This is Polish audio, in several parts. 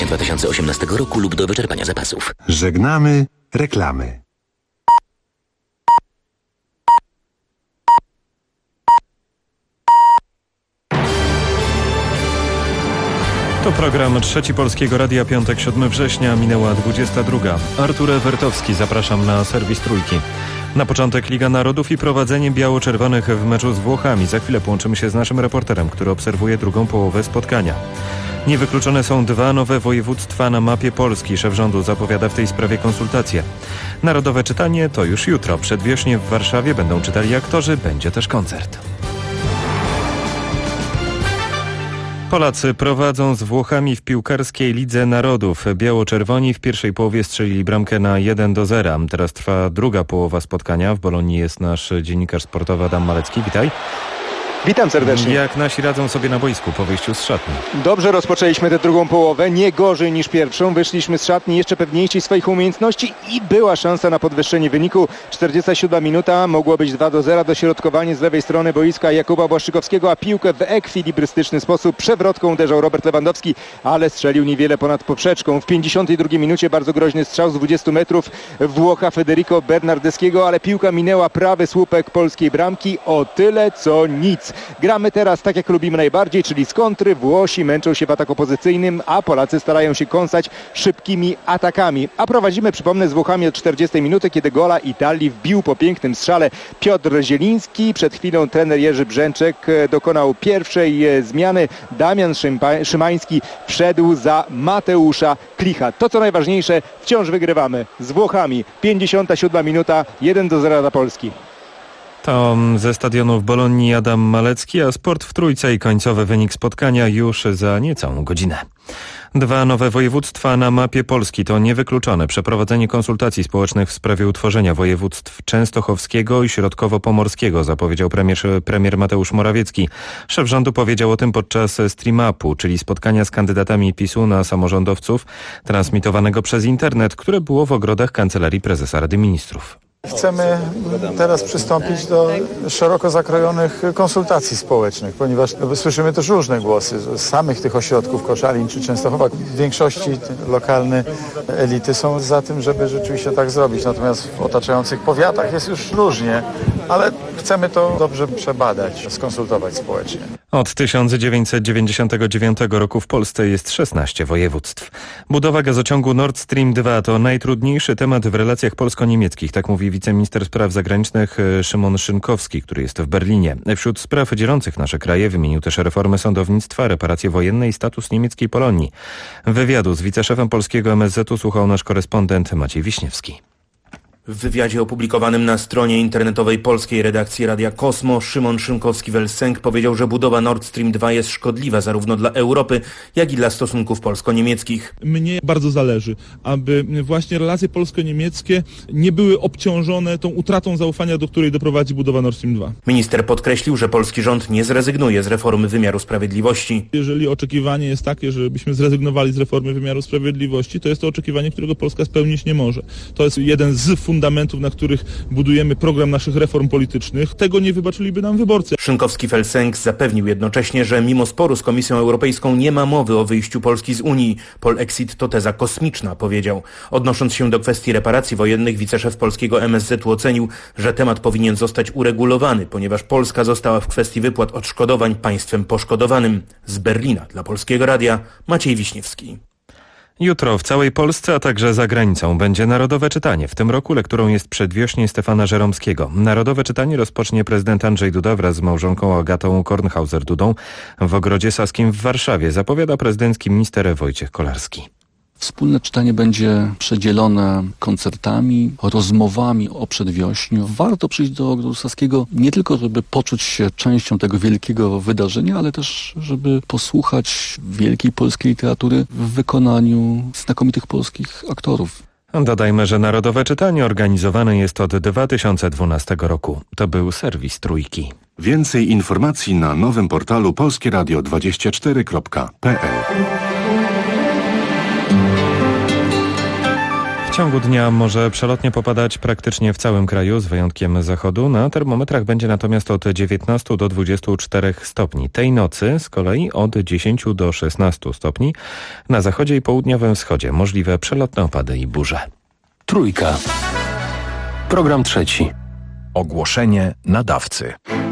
września 2018 roku lub do wyczerpania zapasów. Żegnamy reklamy. To program Trzeci Polskiego Radia, piątek 7 września, minęła 22. Artur Ewertowski, zapraszam na serwis Trójki. Na początek Liga Narodów i prowadzenie biało-czerwonych w meczu z Włochami. Za chwilę połączymy się z naszym reporterem, który obserwuje drugą połowę spotkania. Niewykluczone są 2 nowe województwa na mapie Polski. Szef rządu zapowiada w tej sprawie konsultacje. Narodowe czytanie to już jutro. Przedwiośnie w Warszawie będą czytali aktorzy, będzie też koncert. Polacy prowadzą z Włochami w piłkarskiej Lidze Narodów. Biało-czerwoni w pierwszej połowie strzelili bramkę na 1-0. Teraz trwa druga połowa spotkania. W Bolonii jest nasz dziennikarz sportowy Adam Malecki. Witaj. Witam serdecznie. Jak nasi radzą sobie na boisku po wyjściu z szatni? Dobrze rozpoczęliśmy tę drugą połowę, nie gorzej niż pierwszą. Wyszliśmy z szatni jeszcze pewniejsi swoich umiejętnności i była szansa na podwyższenie wyniku. 47 minuta, mogło być 2-0. Dośrodkowanie z lewej strony boiska Jakuba Błaszczykowskiego, a piłkę w ekwilibrystyczny sposób przewrotką uderzał Robert Lewandowski, ale strzelił niewiele ponad poprzeczką. W 52 minucie bardzo groźny strzał z 20 metrów Włocha Federico Bernardeschiego, ale piłka minęła prawy słupek polskiej bramki. O tyle co nic. Gramy teraz tak jak lubimy najbardziej, czyli z kontry. Włosi męczą się w ataku pozycyjnym, a Polacy starają się kąsać szybkimi atakami. A prowadzimy, przypomnę, z Włochami od 40 minuty, kiedy gola Italii wbił po pięknym strzale Piotr Zieliński. Przed chwilą trener Jerzy Brzęczek dokonał pierwszej zmiany. Damian Szymański wszedł za Mateusza Klicha. To co najważniejsze, wciąż wygrywamy z Włochami. 57 minuta, 1-0 dla Polski. To ze stadionu w Bolonii Adam Malecki, a sport w Trójce i końcowy wynik spotkania już za niecałą godzinę. 2 nowe województwa na mapie Polski to niewykluczone. Przeprowadzenie konsultacji społecznych w sprawie utworzenia województw częstochowskiego i środkowo-pomorskiego, zapowiedział premier Mateusz Morawiecki. Szef rządu powiedział o tym podczas stream-upu, czyli spotkania z kandydatami PiS-u na samorządowców, transmitowanego przez internet, które było w ogrodach Kancelarii Prezesa Rady Ministrów. Chcemy teraz przystąpić do szeroko zakrojonych konsultacji społecznych, ponieważ słyszymy też różne głosy z samych tych ośrodków, Koszalin czy Częstochowa. W większości lokalne elity są za tym, żeby rzeczywiście tak zrobić. Natomiast w otaczających powiatach jest już różnie, ale chcemy to dobrze przebadać, skonsultować społecznie. Od 1999 roku w Polsce jest 16 województw. Budowa gazociągu Nord Stream 2 to najtrudniejszy temat w relacjach polsko-niemieckich, tak mówi wiceminister spraw zagranicznych Szymon Szynkowski, który jest w Berlinie. Wśród spraw dzielących nasze kraje wymienił też reformę sądownictwa, reparacje wojenne i status niemieckiej Polonii. Wywiadu z wiceszefem polskiego MSZ-u słuchał nasz korespondent Maciej Wiśniewski. W wywiadzie opublikowanym na stronie internetowej polskiej redakcji Radia Kosmo Szymon Szynkowski-Welsenk powiedział, że budowa Nord Stream 2 jest szkodliwa zarówno dla Europy, jak i dla stosunków polsko-niemieckich. Mnie bardzo zależy, aby właśnie relacje polsko-niemieckie nie były obciążone tą utratą zaufania, do której doprowadzi budowa Nord Stream 2. Minister podkreślił, że polski rząd nie zrezygnuje z reformy wymiaru sprawiedliwości. Jeżeli oczekiwanie jest takie, żebyśmy zrezygnowali z reformy wymiaru sprawiedliwości, to jest to oczekiwanie, którego Polska spełnić nie może. To jest jeden z fundamentów, na których budujemy program naszych reform politycznych. Tego nie wybaczyliby nam wyborcy. Szynkowski-Welsenk zapewnił jednocześnie, że mimo sporu z Komisją Europejską nie ma mowy o wyjściu Polski z Unii. Polexit to teza kosmiczna, powiedział. Odnosząc się do kwestii reparacji wojennych, wiceszef polskiego MSZ-u ocenił, że temat powinien zostać uregulowany, ponieważ Polska została w kwestii wypłat odszkodowań państwem poszkodowanym. Z Berlina dla Polskiego Radia Maciej Wiśniewski. Jutro w całej Polsce, a także za granicą będzie Narodowe Czytanie. W tym roku lekturą jest Przedwiośnie Stefana Żeromskiego. Narodowe Czytanie rozpocznie prezydent Andrzej Duda wraz z małżonką Agatą Kornhauser-Dudą w Ogrodzie Saskim w Warszawie, zapowiada prezydencki minister Wojciech Kolarski. Wspólne czytanie będzie przedzielone koncertami, rozmowami o przedwiośniu. Warto przyjść do Ogrodu Saskiego nie tylko, żeby poczuć się częścią tego wielkiego wydarzenia, ale też, żeby posłuchać wielkiej polskiej literatury w wykonaniu znakomitych polskich aktorów. Dodajmy, że Narodowe Czytanie organizowane jest od 2012 roku. To był serwis Trójki. Więcej informacji na nowym portalu polskieradio24.pl. ciągu dnia może przelotnie popadać praktycznie w całym kraju, z wyjątkiem zachodu. Na termometrach będzie natomiast od 19 do 24 stopni. Tej nocy z kolei od 10 do 16 stopni. Na zachodzie i południowym wschodzie możliwe przelotne opady i burze. Trójka. Program trzeci. Ogłoszenie nadawcy.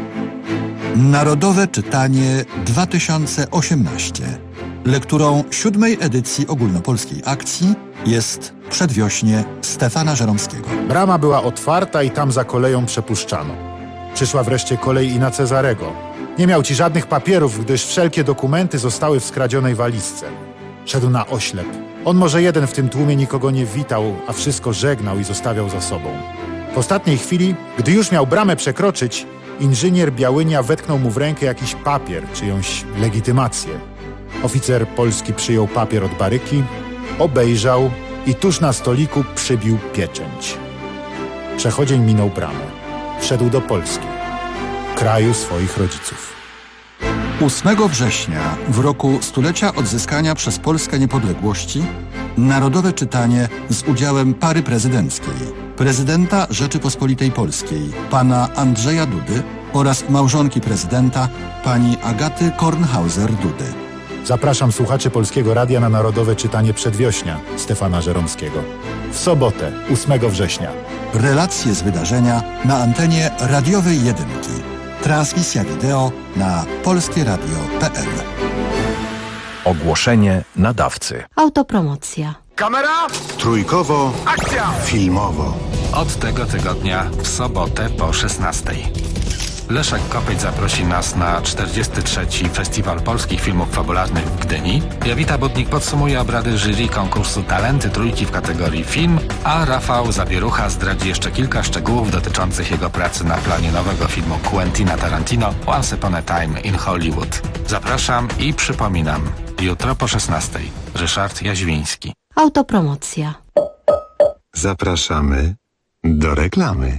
Narodowe Czytanie 2018. Lekturą 7. edycji ogólnopolskiej akcji jest Przedwiośnie Stefana Żeromskiego. Brama była otwarta i tam za koleją przepuszczano. Przyszła wreszcie kolej i na Cezarego. Nie miał ci żadnych papierów, gdyż wszelkie dokumenty zostały w skradzionej walizce. Szedł na oślep. On może jeden w tym tłumie nikogo nie witał, a wszystko żegnał i zostawiał za sobą. W ostatniej chwili, gdy już miał bramę przekroczyć, inżynier Białynia wetknął mu w rękę jakiś papier, czyjąś legitymację. Oficer polski przyjął papier od baryki, obejrzał i tuż na stoliku przybił pieczęć. Przechodzień minął bramę. Wszedł do Polski, kraju swoich rodziców. 8 września, w roku stulecia odzyskania przez Polskę niepodległości, Narodowe Czytanie z udziałem pary prezydenckiej, prezydenta Rzeczypospolitej Polskiej, pana Andrzeja Dudy oraz małżonki prezydenta, pani Agaty Kornhauser-Dudy. Zapraszam słuchaczy Polskiego Radia na Narodowe Czytanie Przedwiośnia Stefana Żeromskiego. W sobotę, 8 września. Relacje z wydarzenia na antenie radiowej Jedynki. Transmisja wideo na polskieradio.pl. Ogłoszenie nadawcy. Autopromocja. Kamera! Trójkowo. Akcja! Filmowo. Od tego tygodnia w sobotę po 16:00. Leszek Kopeć zaprosi nas na 43. Festiwal Polskich Filmów Fabularnych w Gdyni. Jowita Budnik podsumuje obrady jury konkursu Talenty Trójki w kategorii film, a Rafał Zabierucha zdradzi jeszcze kilka szczegółów dotyczących jego pracy na planie nowego filmu Quentina Tarantino Once Upon a Time in Hollywood. Zapraszam i przypominam, jutro po 16:00. Ryszard Jaźwiński. Autopromocja. Zapraszamy do reklamy.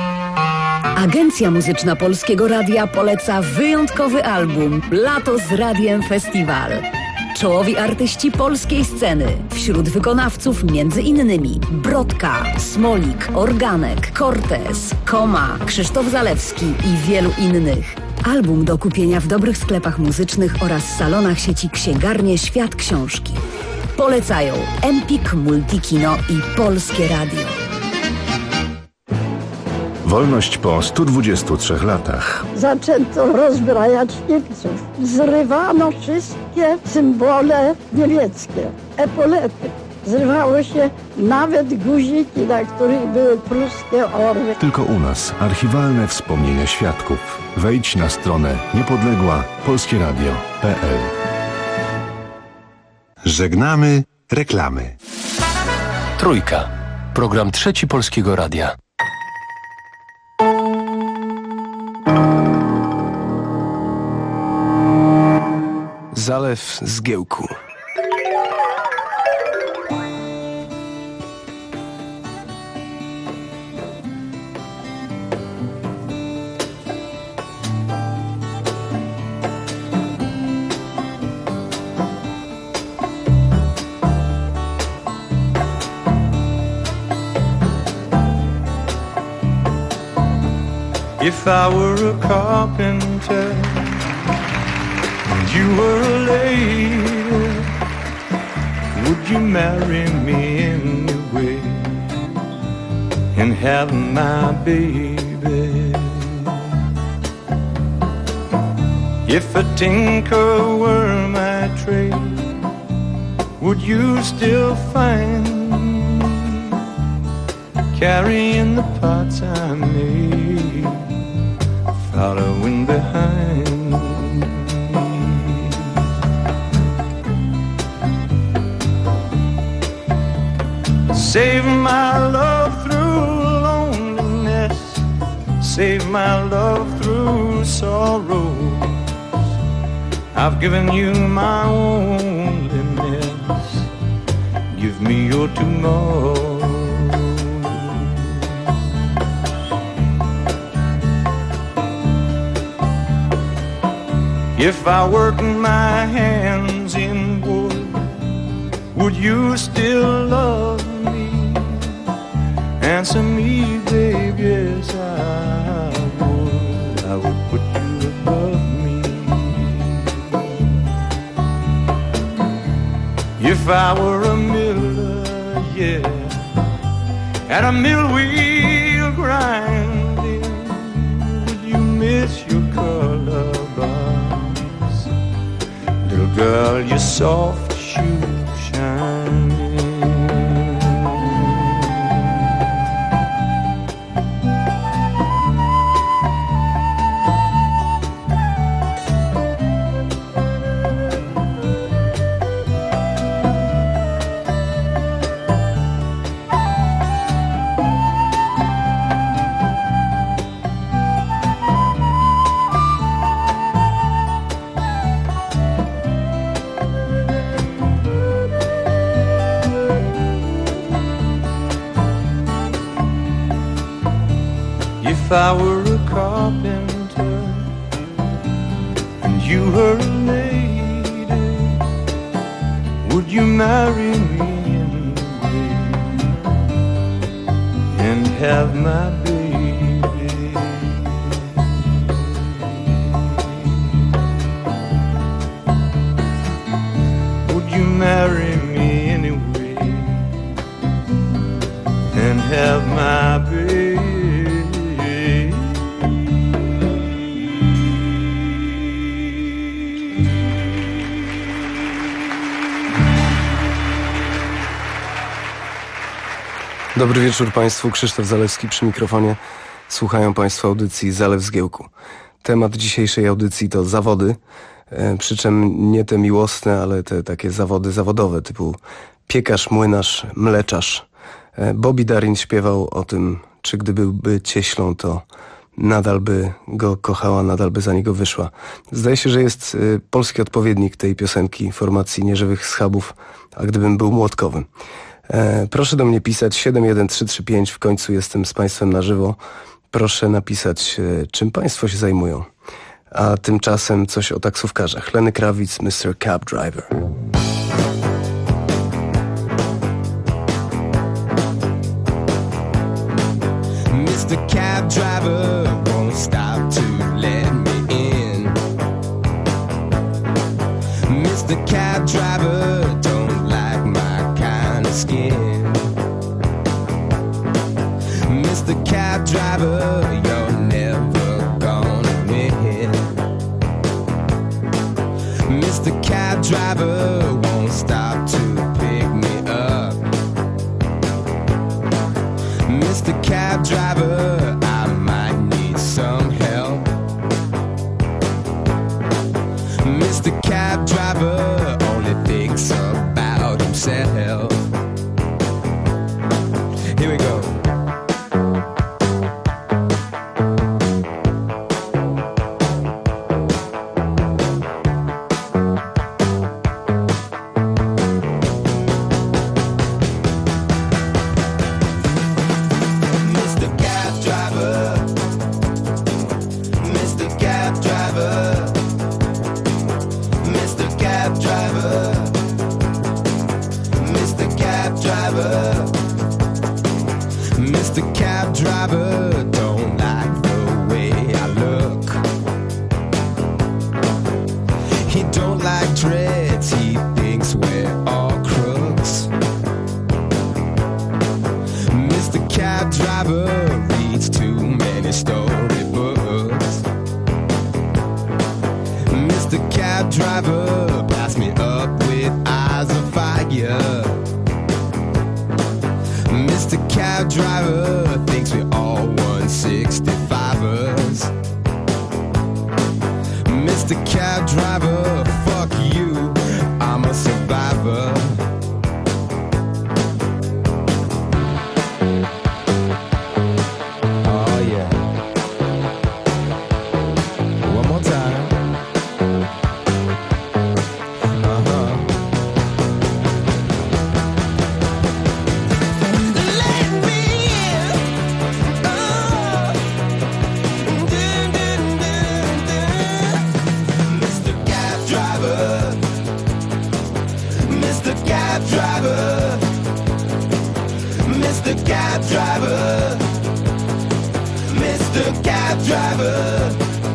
Agencja Muzyczna Polskiego Radia poleca wyjątkowy album Lato z Radiem Festiwal. Czołowi artyści polskiej sceny. Wśród wykonawców m.in. Brodka, Smolik, Organek, Cortez, Koma, Krzysztof Zalewski i wielu innych. Album do kupienia w dobrych sklepach muzycznych oraz salonach sieci Księgarnie Świat Książki. Polecają Empik, Multikino i Polskie Radio. Wolność po 123 latach. Zaczęto rozbrajać Niemców. Zrywano wszystkie symbole niemieckie, epolety. Zrywało się nawet guziki, na których były pruskie orły. Tylko u nas archiwalne wspomnienia świadków. Wejdź na stronę niepodległa-polskieradio.pl. Żegnamy reklamy. Trójka. Program trzeci Polskiego Radia. Zalew Zgiełku. If I were a carpenter and you were a lady, would you marry me anyway and have my baby? If a tinker were my trade, would you still find carrying the pots I made, following behind me? Save my love through loneliness, save my love through sorrow. I've given you my loneliness, give me your tomorrow. If I worked my hands in wood, would you still love me? answer me, babe, yes I would put you above me. If I were a miller, yeah, and a mill wheel grinding, would you miss your color box? Little girl, your soft shoe shine. If I were a carpenter and you were a lady, would you marry me anyway and have my baby? Would you marry me anyway and have my baby? Dobry wieczór Państwu, Krzysztof Zalewski przy mikrofonie. Słuchają Państwo audycji Zalew Zgiełku. Temat dzisiejszej audycji to zawody, przy czym nie te miłosne, ale te takie zawody zawodowe typu piekarz, młynarz, mleczarz. Bobby Darin śpiewał o tym, czy gdy byłby cieślą, to nadal by go kochała, nadal by za niego wyszła. Zdaje się, że jest polski odpowiednik tej piosenki formacji Nieżywych Schabów, a gdybym był Młotkowym. Proszę do mnie pisać 71335, w końcu jestem z Państwem na żywo. Proszę napisać, czym Państwo się zajmują. A tymczasem coś o taksówkarzach. Lenny Kravitz, Mr. Cab Driver. Mr. Cab Driver won't stop to let me in. Mr. Cab Driver don't like my kind of skin. Mr. Cab Driver, you're never gonna win. Mr. Cab Driver won't stop to pick me up. Mr. Cab Driver, I might need some help. Mr. Cab Driver only thinks about himself. Here we go. Driver Mr. Cab Driver, Mr. Cab Driver.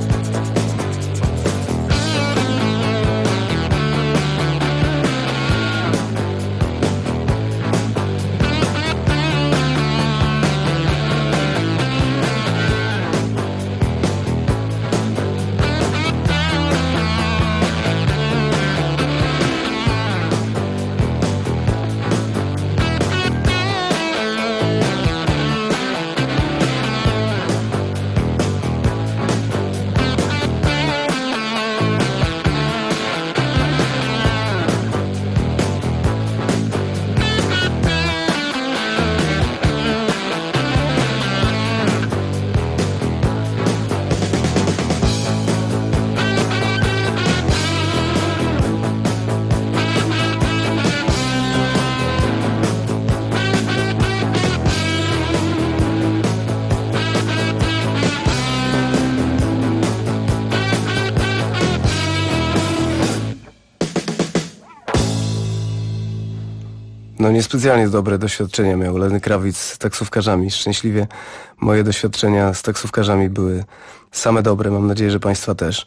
No niespecjalnie dobre doświadczenia miał Lenny Kravitz z taksówkarzami. Szczęśliwie moje doświadczenia z taksówkarzami były same dobre. Mam nadzieję, że Państwa też.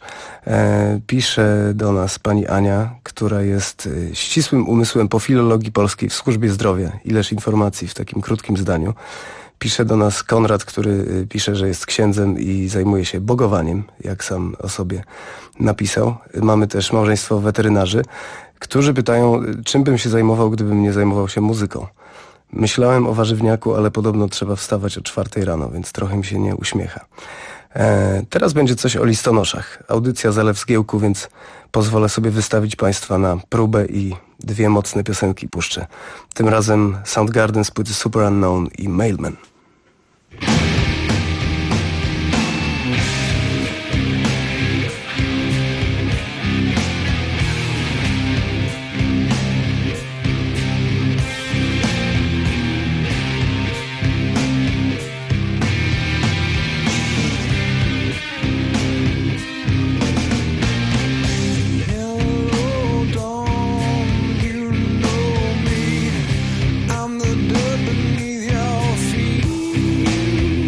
Pisze do nas pani Ania, która jest ścisłym umysłem po filologii polskiej w służbie zdrowia. Ileż informacji w takim krótkim zdaniu. Pisze do nas Konrad, który pisze, że jest księdzem i zajmuje się bogowaniem, jak sam o sobie napisał. Mamy też małżeństwo weterynarzy, którzy pytają, czym bym się zajmował, gdybym nie zajmował się muzyką. Myślałem o warzywniaku, ale podobno trzeba wstawać o 4 rano, więc trochę mi się nie uśmiecha. Teraz będzie coś o listonoszach. Audycja Zalew Zgiełku, więc pozwolę sobie wystawić Państwa na próbę i 2 mocne piosenki puszczę. Tym razem Soundgarden z płyty Super Unknown i Mailman. I'm the dirt beneath your feet.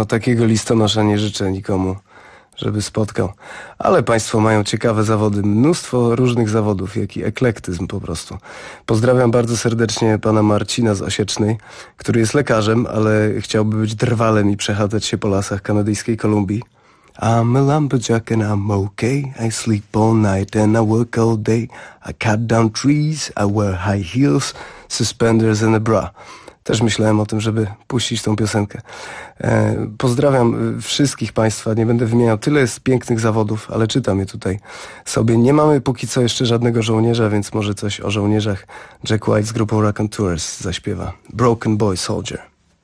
takiego listonosza nie życzę nikomu, żeby spotkał. Ale państwo mają ciekawe zawody, mnóstwo różnych zawodów, jak i eklektyzm po prostu. Pozdrawiam bardzo serdecznie pana Marcina z Osiecznej, który jest lekarzem, ale chciałby być drwalem i przechadzać się po lasach kanadyjskiej Kolumbii. I'm a lumberjack and I'm okay. I sleep all night and I work all day. I cut down trees, I wear high heels, suspenders and a bra. Też myślałem o tym, żeby puścić tą piosenkę. Pozdrawiam wszystkich państwa, nie będę wymieniał, tyle jest pięknych zawodów, ale czytam je tutaj sobie. Nie mamy póki co jeszcze żadnego żołnierza, więc może coś o żołnierzach Jack White z grupą Raconteurs zaśpiewa. Broken Boy Soldier.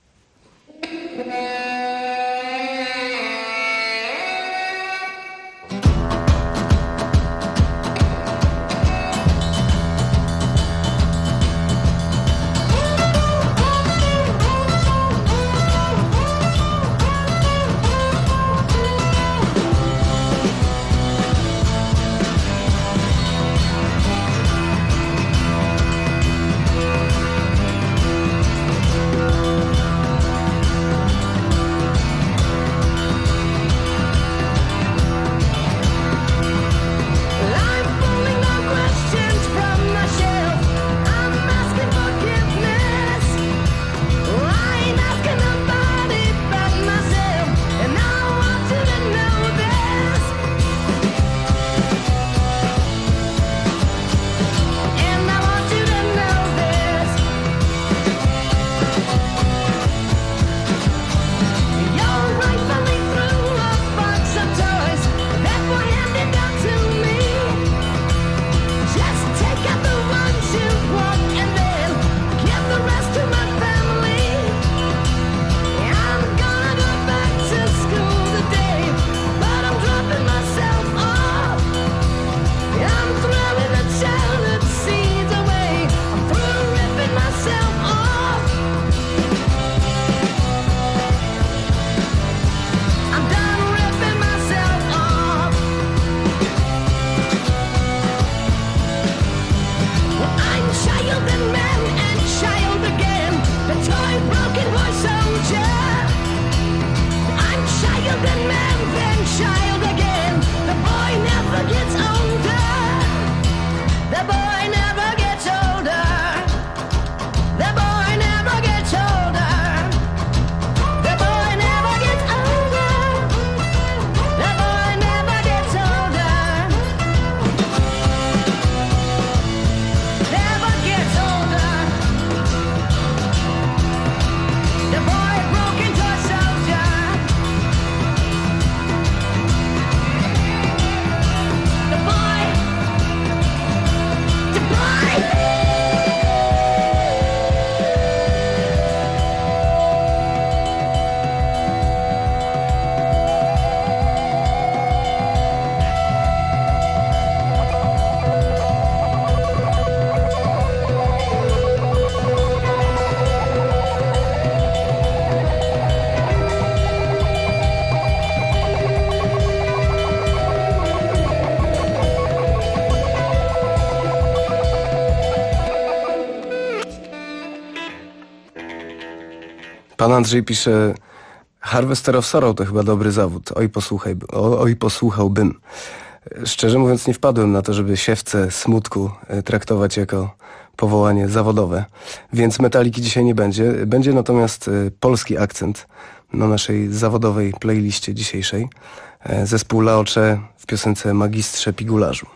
Pan Andrzej pisze, Harvester of Sorrow to chyba dobry zawód. Oj posłuchałbym. Szczerze mówiąc nie wpadłem na to, żeby siewce smutku traktować jako powołanie zawodowe. Więc Metaliki dzisiaj nie będzie. Będzie natomiast polski akcent na naszej zawodowej playliście dzisiejszej. Zespół Laocze w piosence Magistrze Pigularzu.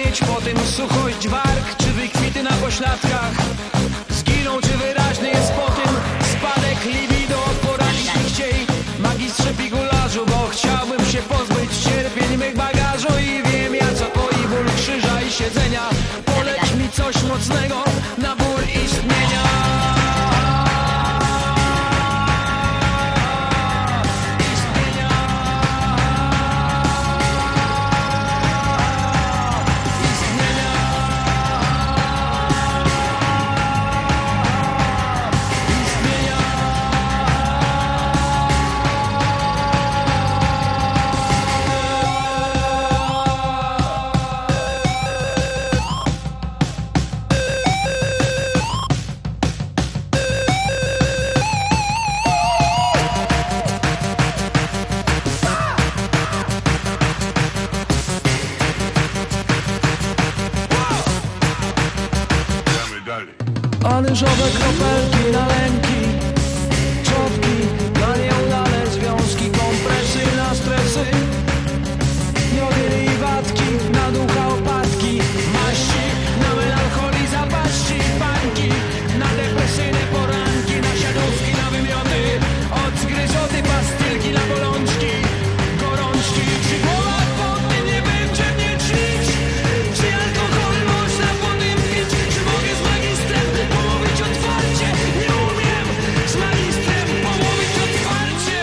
być po tym suchość warg, czy wykwity na pośladkach zginą, czy wyraźny jest po tym spadek libido. Poradzić mi chciej, magistrze pigularzu, bo chciałbym się pozbyć cierpień mych bagażu. I wiem ja co to i ból krzyża i siedzenia. Poleć mi coś mocnego na ból istnienia. Anyżowe kropelki na lęki, czopki na nieudane związki, kompresy na stresy, jody i watki, na ducha opadki, maści, na melancholii zapaści, bańki, na depresyjne poranki, na siadówki, na wymioty, od zgryzoty, pastylki na bolączki, gorączki. Czy głowa pod tym nie będzie mnie ćwić? Czy alkohol można po tym pić? Czy mogę z magistrem pomówić otwarcie? Nie umiem z magistrem pomówić otwarcie.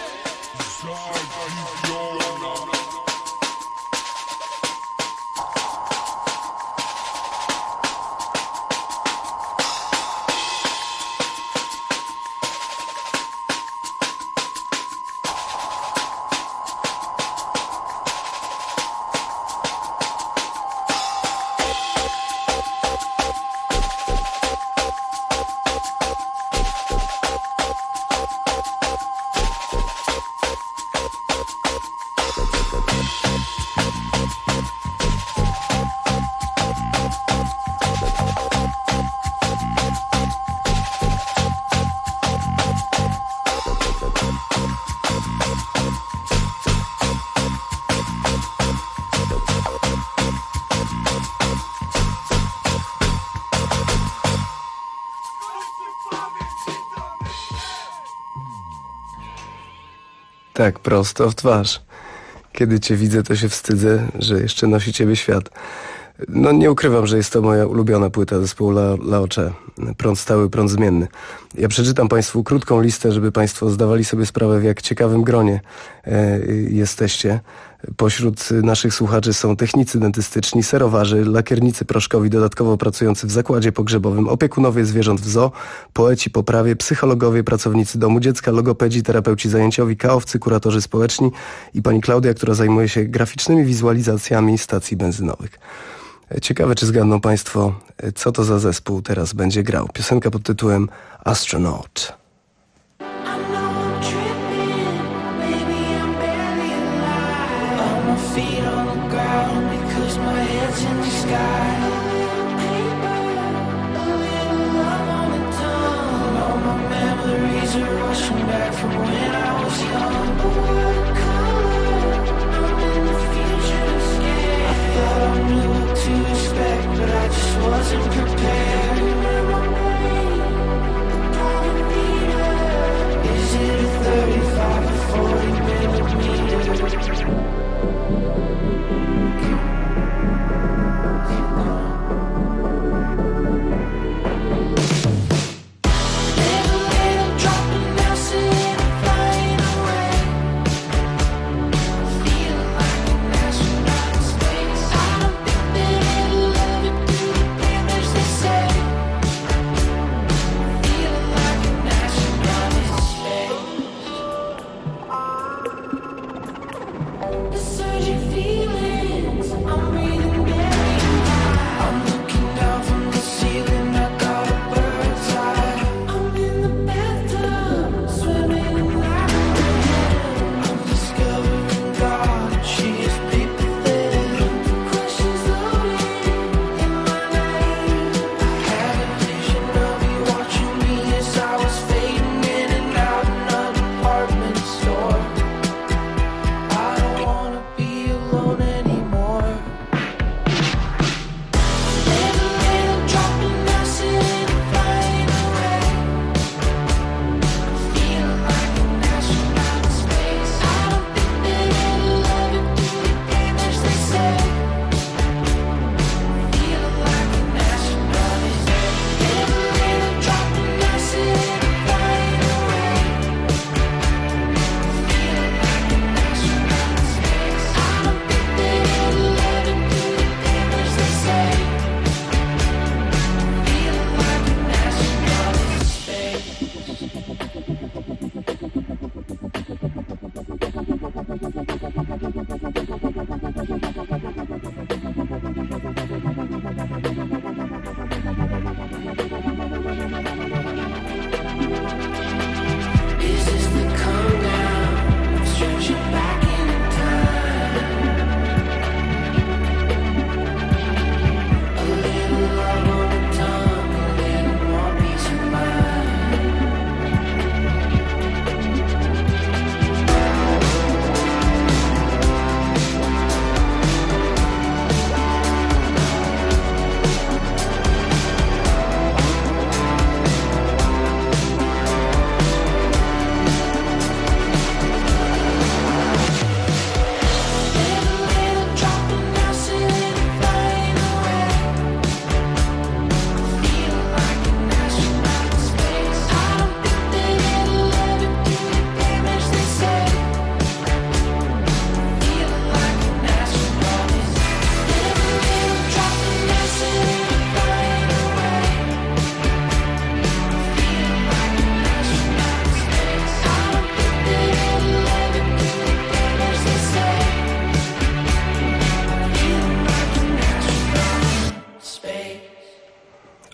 Tak, prosto w twarz. Kiedy cię widzę, to się wstydzę, że jeszcze nosi ciebie świat. No nie ukrywam, że jest to moja ulubiona płyta zespołu Laocze. Prąd stały, prąd zmienny. Ja przeczytam Państwu krótką listę, żeby Państwo zdawali sobie sprawę, w jak ciekawym gronie jesteście. Pośród naszych słuchaczy są technicy dentystyczni, serowarzy, lakiernicy proszkowi dodatkowo pracujący w zakładzie pogrzebowym, opiekunowie zwierząt w zoo, poeci po prawie, psychologowie, pracownicy domu dziecka, logopedzi, terapeuci zajęciowi, kaowcy, kuratorzy społeczni i pani Klaudia, która zajmuje się graficznymi wizualizacjami stacji benzynowych. Ciekawe, czy zgadną Państwo, co to za zespół teraz będzie grał. Piosenka pod tytułem Astronaut. Wasn't prepared. Is it a 35 or 40 millimeter?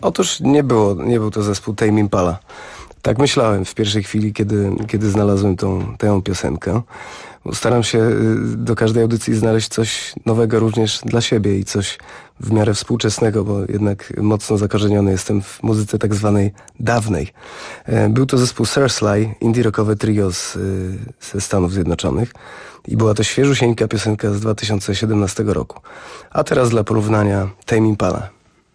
Otóż nie był to zespół Tame Impala. Tak myślałem w pierwszej chwili, kiedy znalazłem tę piosenkę. Staram się do każdej audycji znaleźć coś nowego również dla siebie i coś w miarę współczesnego, bo jednak mocno zakorzeniony jestem w muzyce tak zwanej dawnej. Był to zespół Sersly, indie rockowe trio ze Stanów Zjednoczonych i była to świeżusieńka piosenka z 2017 roku. A teraz dla porównania Tame Impala.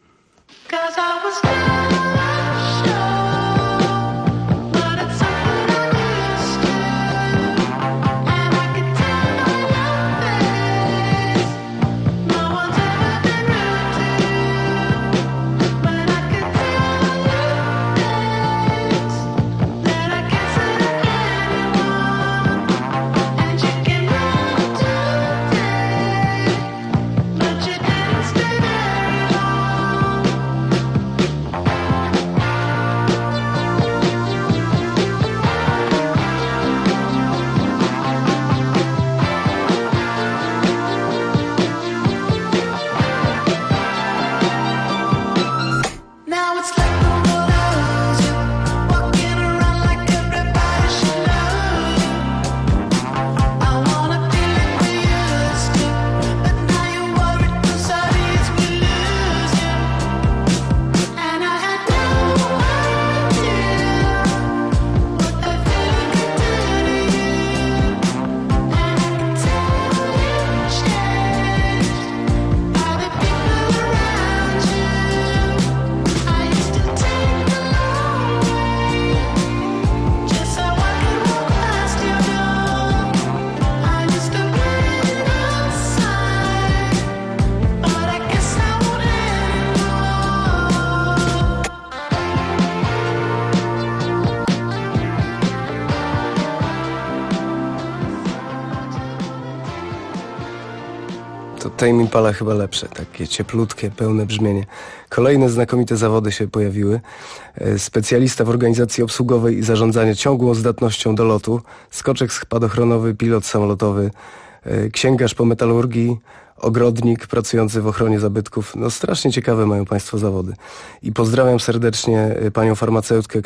Tame Impala chyba lepsze, takie cieplutkie, pełne brzmienie. Kolejne znakomite zawody się pojawiły. Specjalista w organizacji obsługowej i zarządzaniu ciągłą zdatnością do lotu, skoczek spadochronowy, pilot samolotowy, księgarz po metalurgii, ogrodnik pracujący w ochronie zabytków. No strasznie ciekawe mają Państwo zawody. I pozdrawiam serdecznie panią farmaceutkę,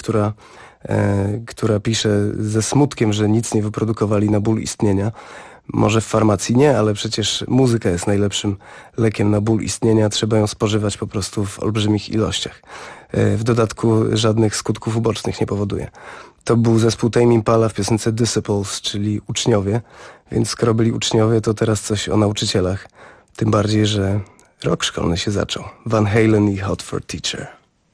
która pisze ze smutkiem, że nic nie wyprodukowali na ból istnienia. Może w farmacji nie, ale przecież muzyka jest najlepszym lekiem na ból istnienia. Trzeba ją spożywać po prostu w olbrzymich ilościach. W dodatku żadnych skutków ubocznych nie powoduje. To był zespół Tame Impala w piosence Disciples, czyli uczniowie. Więc skoro byli uczniowie, to teraz coś o nauczycielach. Tym bardziej, że rok szkolny się zaczął. Van Halen i Hot for Teacher.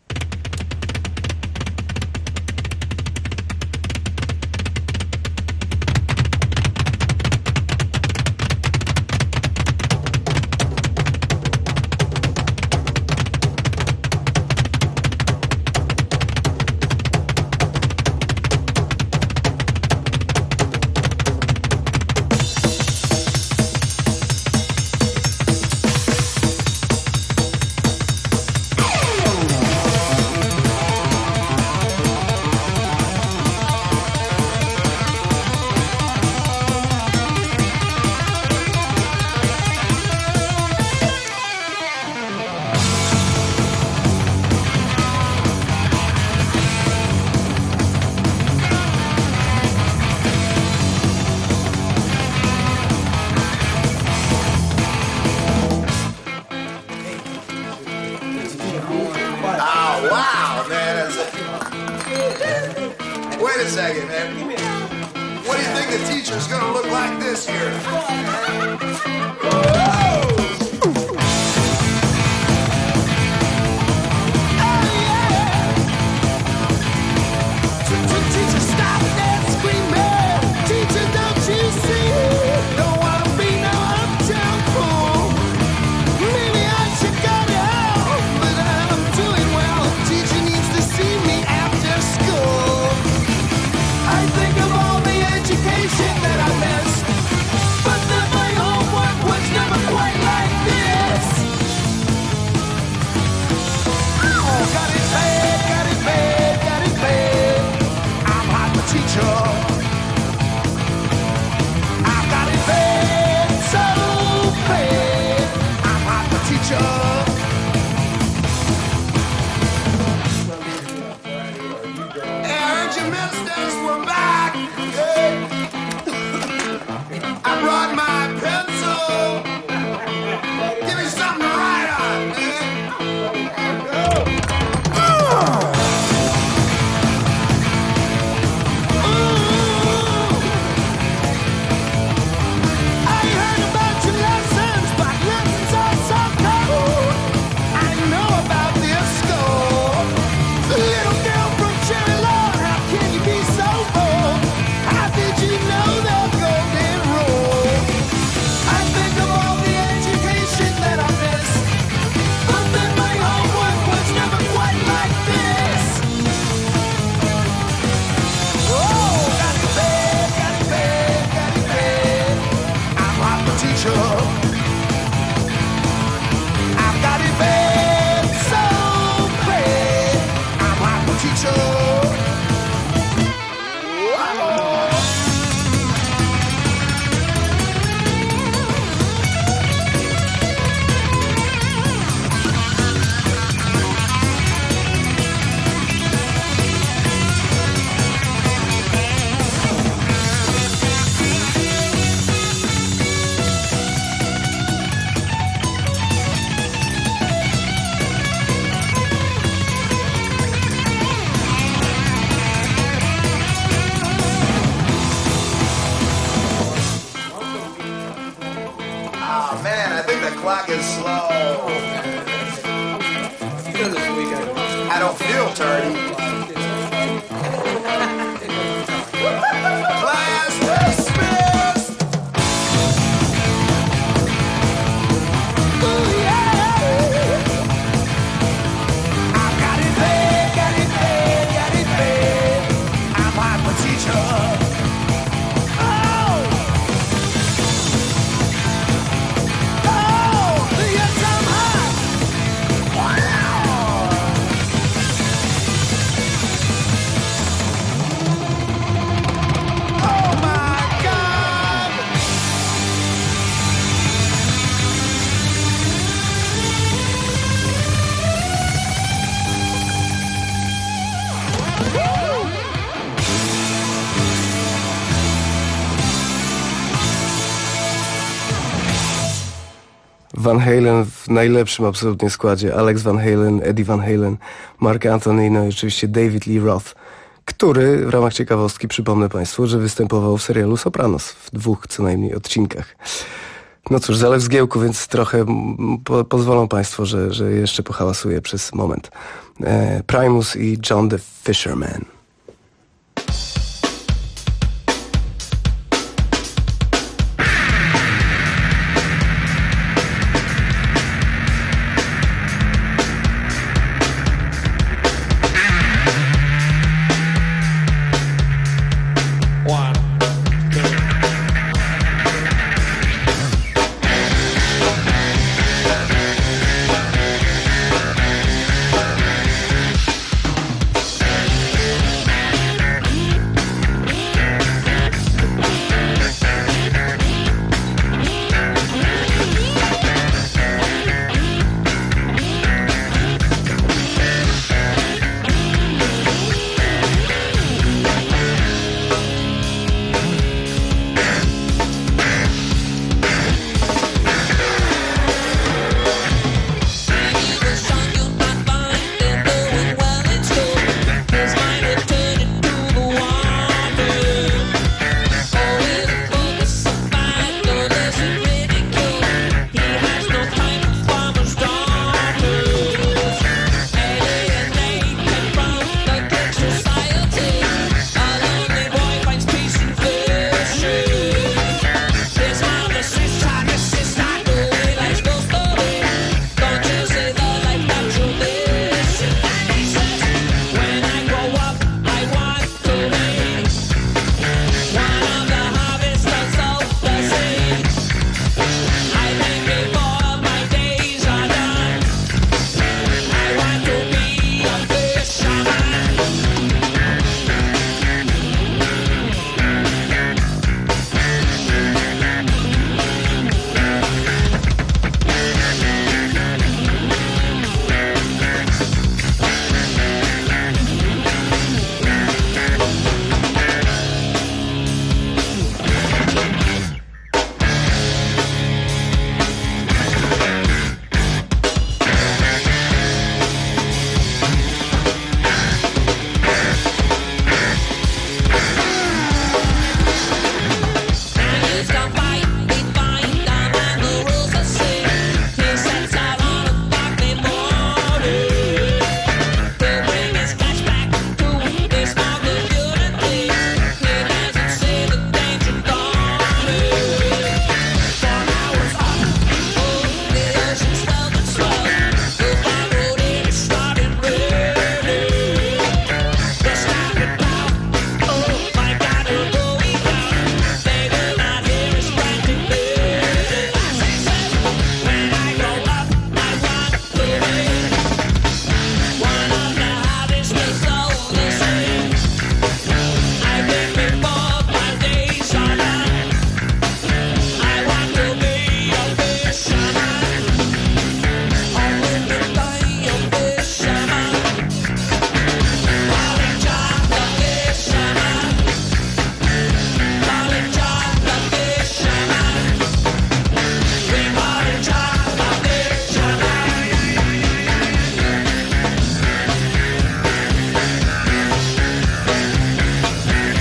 Wait a second, man. What do you think the teacher's gonna look like this year? Teacher, stop that screaming. Teacher, don't you see? Don't wanna be no uptown fool. Maybe I should go to hell, but I'm doing well. Teacher needs to see me after school. I think of all the education that I missed, but then my homework was never quite I don't feel dirty. Class dismissed. Ooh, yeah. I got it bad, got it bad, got it bad. I'm hot for teacher. Oh, yes, I'm hot. Wow. Oh my God! Van Halen w najlepszym absolutnie składzie. Alex Van Halen, Eddie Van Halen, Mark Anthony, no i oczywiście David Lee Roth, który w ramach ciekawostki przypomnę Państwu, że występował w serialu Sopranos w 2 co najmniej odcinkach. No cóż, Zalew Zgiełku, więc trochę pozwolą Państwo, że jeszcze pohałasuję przez moment. Primus i John the Fisherman.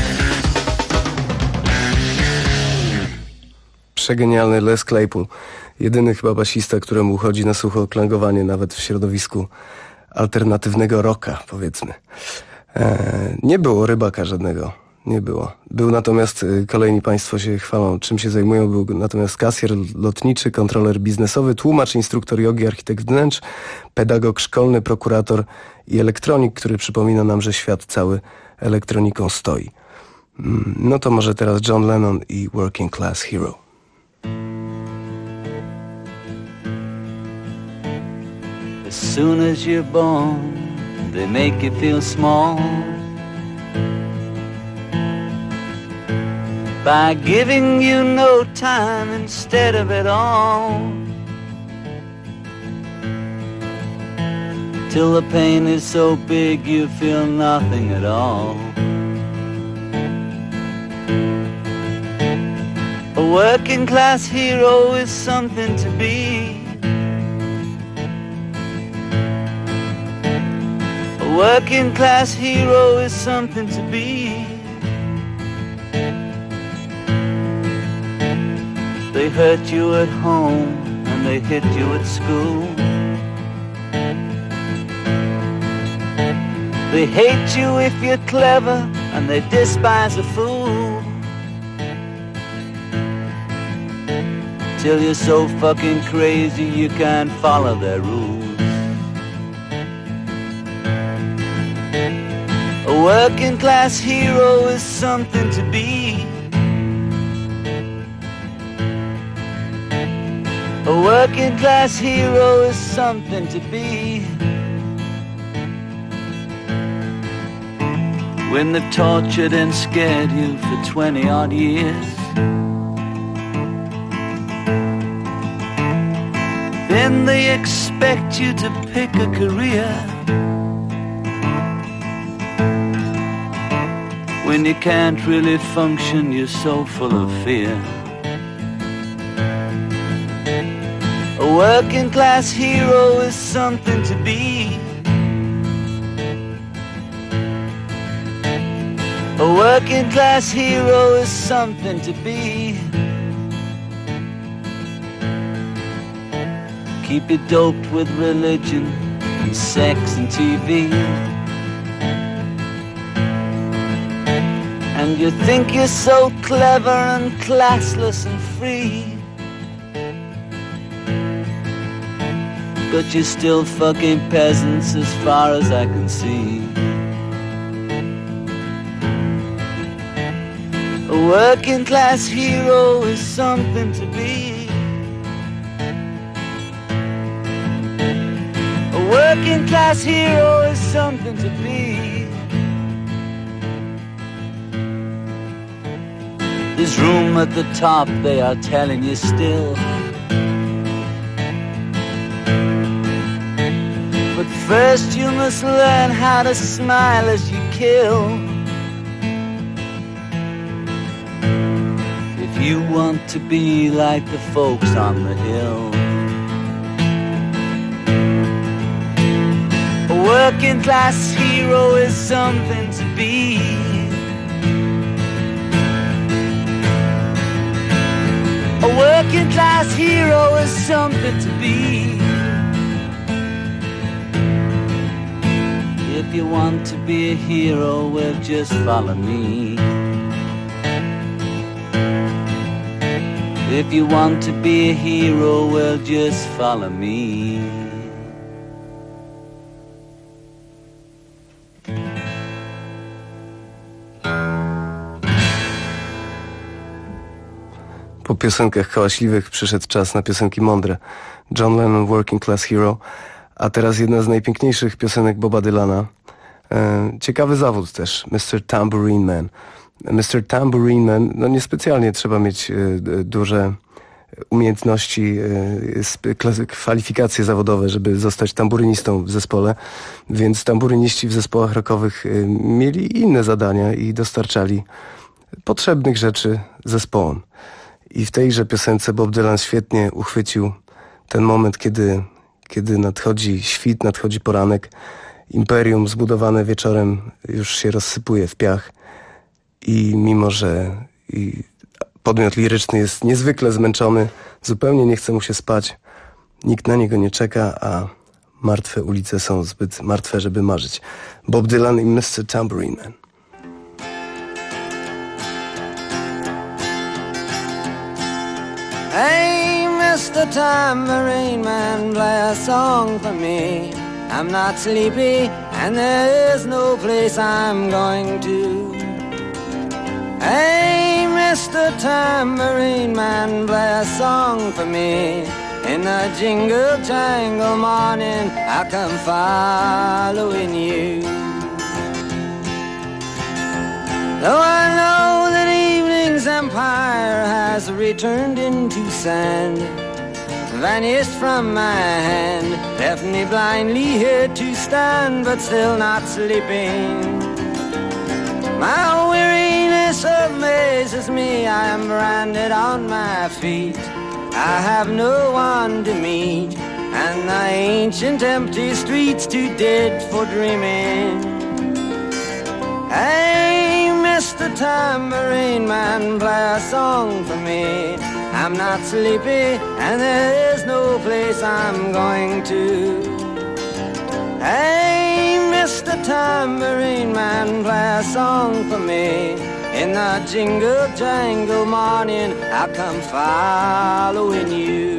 Przegenialny Les Claypool. Jedyny chyba basista, któremu chodzi na sucho klangowanie nawet w środowisku alternatywnego rocka, powiedzmy. Nie było Rybaka żadnego. Nie było. Był natomiast, kolejni państwo się chwalą, czym się zajmują, był natomiast kasjer lotniczy, kontroler biznesowy, tłumacz, instruktor jogi, architekt wnętrz, pedagog szkolny, prokurator i elektronik, który przypomina nam, że świat cały elektroniką stoi. No to może teraz John Lennon i Working Class Hero. As soon as you're born, they make you feel small by giving you no time instead of it all, till the pain is so big you feel nothing at all. A working class hero is something to be. A working class hero is something to be. They hurt you at home and they hit you at school. They hate you if you're clever and they despise a fool, till you're so fucking crazy you can't follow their rules. A working class hero is something to be. A working class hero is something to be. When they've tortured and scared you for 20 odd years, then they expect you to pick a career. When you can't really function, you're so full of fear. A working class hero is something to be. A working class hero is something to be. Keep you doped with religion and sex and TV, and you think you're so clever and classless and free, but you're still fucking peasants as far as I can see. A working class hero is something to be. A working class hero is something to be. There's room at the top, they are telling you still, but first you must learn how to smile as you kill. If you want to be like the folks on the hill. A working class hero is something to be. A working class hero is something to be. If you want to be a hero, well, just follow me. If you want to be a hero, well, just follow me. Po piosenkach hałaśliwych przyszedł czas na piosenki mądre. John Lennon, Working Class Hero, a teraz jedna z najpiękniejszych piosenek Boba Dylana. Ciekawy zawód też, Mr. Tambourine Man. Mr. Tambourine Man, no niespecjalnie trzeba mieć duże umiejętności, kwalifikacje zawodowe, żeby zostać tamburynistą w zespole, więc tamburyniści w zespołach rockowych mieli inne zadania i dostarczali potrzebnych rzeczy zespołom. I w tejże piosence Bob Dylan świetnie uchwycił ten moment, kiedy nadchodzi świt, nadchodzi poranek, imperium zbudowane wieczorem już się rozsypuje w piach i mimo, że podmiot liryczny jest niezwykle zmęczony, zupełnie nie chce mu się spać, nikt na niego nie czeka, a martwe ulice są zbyt martwe, żeby marzyć. Bob Dylan i Mr. Tambourine Man. Hey, Mr. Tambourine Man, play a song for me. I'm not sleepy, and there is no place I'm going to. Hey, Mr. Tambourine Man, play a song for me. In the jingle jangle morning, I come following you. Though I know that evening's empire has returned into sand, vanished from my hand, left me blindly here to stand, but still not sleeping. My weariness amazes me, I am branded on my feet. I have no one to meet, and the ancient empty streets too dead for dreaming. Hey, Mr. Tambourine Man, play a song for me. I'm not sleepy, and there is no place I'm going to. Hey, Mr. Tambourine Man, play a song for me. In the jingle jangle morning, I'll come following you.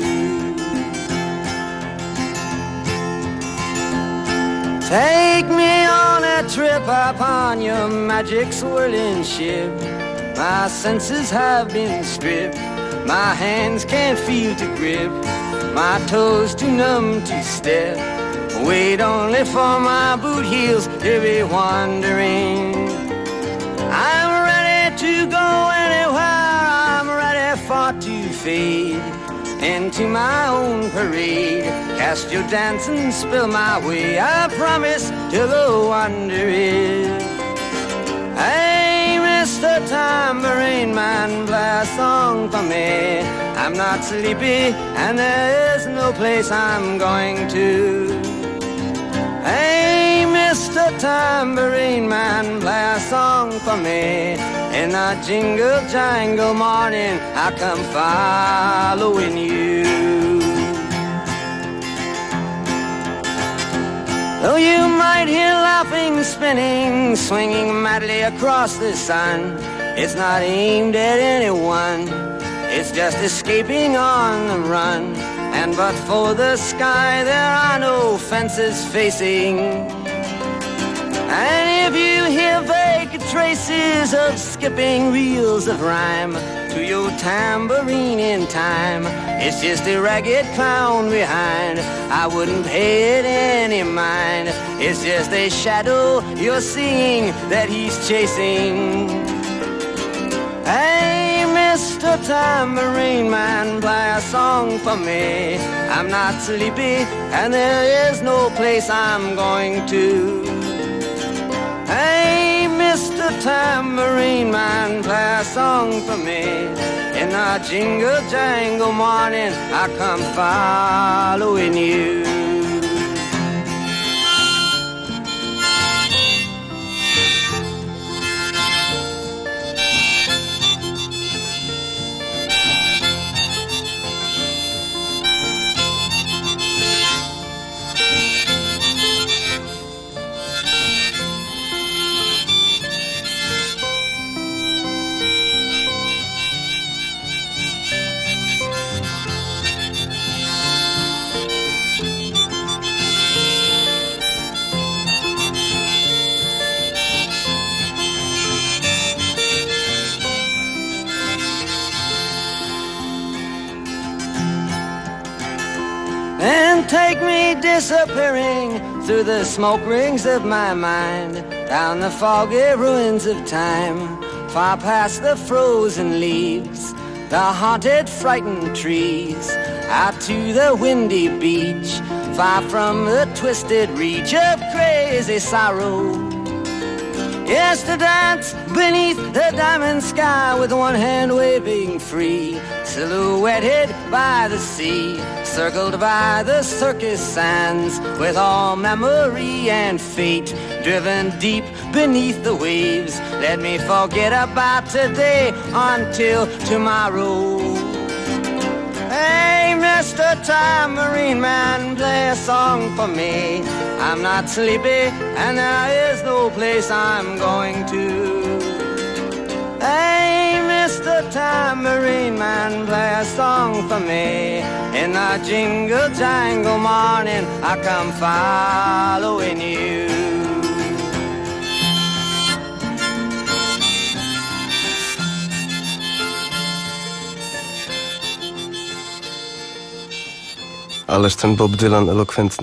Take me on a trip upon your magic swirling ship. My senses have been stripped, my hands can't feel to grip, my toes too numb to step. Wait only for my boot heels to be wandering. I'm ready to go anywhere, I'm ready for to fade into my own parade. Cast your dance and spill my way, I promise to go under it. Hey, Mr. Tambourine Man, play a song for me. I'm not sleepy, and there is no place I'm going to. Hey, Mr. Tambourine Man, play a song for me. In the jingle jangle morning, I come following you. Though you might hear laughing, spinning, swinging madly across the sun, it's not aimed at anyone, it's just escaping on the run. And but for the sky, there are no fences facing. And if you hear vague traces of skipping reels of rhyme to your tambourine in time, it's just a ragged clown behind. I wouldn't pay it any mind. It's just a shadow you're seeing that he's chasing. Hey, Mr. Tambourine Man, play a song for me. I'm not sleepy, and there is no place I'm going to. Hey, Mr. Tambourine Man, play a song for me. In the jingle jangle morning, I come following you. And take me disappearing through the smoke rings of my mind, down the foggy ruins of time, far past the frozen leaves, the haunted, frightened trees, out to the windy beach, far from the twisted reach of crazy sorrow. Yes, to dance beneath the diamond sky with one hand waving free, silhouetted by the sea, circled by the circus sands, with all memory and fate driven deep beneath the waves. Let me forget about today until tomorrow. Hey, Mr. Tambourine Man, play a song for me. I'm not sleepy and there is no place I'm going to. Hey, Mr. Tambourine Man, play a song for me. In the jingle jangle morning, I come following you. Ależ ten Bob Dylan elokwentny.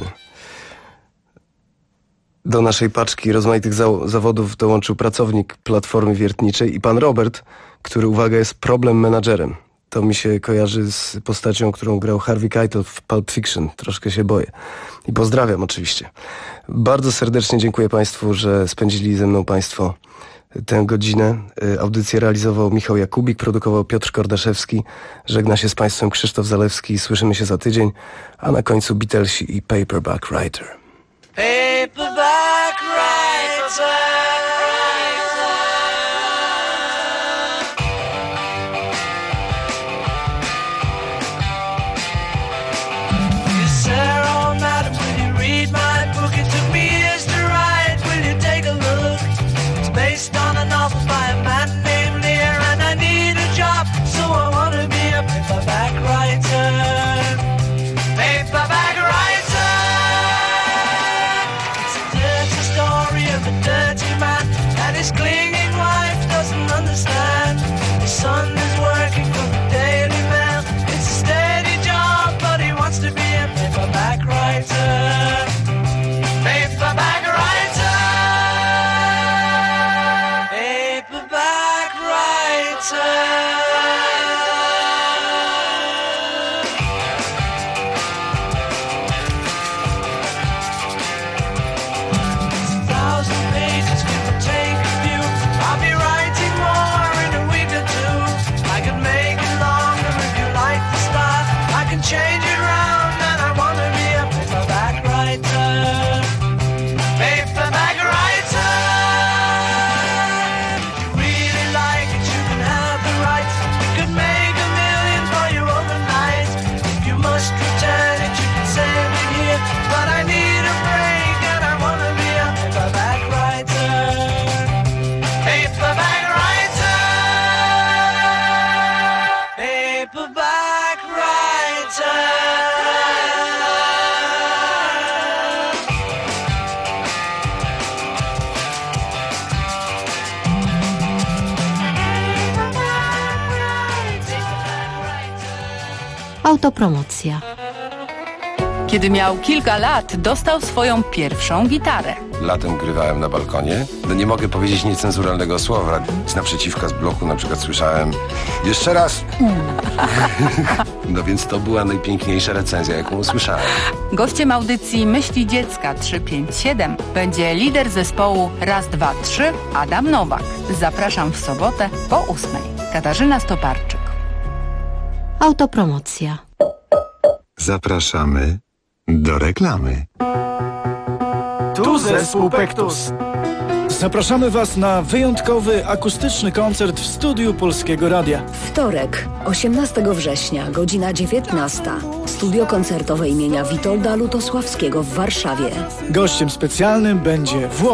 Do naszej paczki rozmaitych zawodów dołączył pracownik Platformy Wiertniczej i pan Robert, który, uwaga, jest problem menadżerem. To mi się kojarzy z postacią, którą grał Harvey Keitel w Pulp Fiction. Troszkę się boję. I pozdrawiam oczywiście. Bardzo serdecznie dziękuję Państwu, że spędzili ze mną Państwo tę godzinę. Audycję realizował Michał Jakubik, produkował Piotr Kordaszewski. Żegna się z Państwem Krzysztof Zalewski. Słyszymy się za tydzień, a na końcu Beatlesi i Paperback Writer. Paperback writer. Autopromocja. Kiedy miał kilka lat, dostał swoją pierwszą gitarę. Latem grywałem na balkonie. No nie mogę powiedzieć niecenzuralnego słowa. Z naprzeciwka z bloku na przykład słyszałem jeszcze raz. No więc to była najpiękniejsza recenzja, jaką usłyszałem. Gościem audycji Myśli Dziecka 357 będzie lider zespołu Raz, Dwa, Trzy Adam Nowak. Zapraszam w sobotę po 8:00. Katarzyna Stoparczyk. Autopromocja. Zapraszamy do reklamy. Tu zespół Pektus. Zapraszamy Was na wyjątkowy akustyczny koncert w studiu Polskiego Radia. Wtorek, 18 września, godzina 19. Studio koncertowe imienia Witolda Lutosławskiego w Warszawie. Gościem specjalnym będzie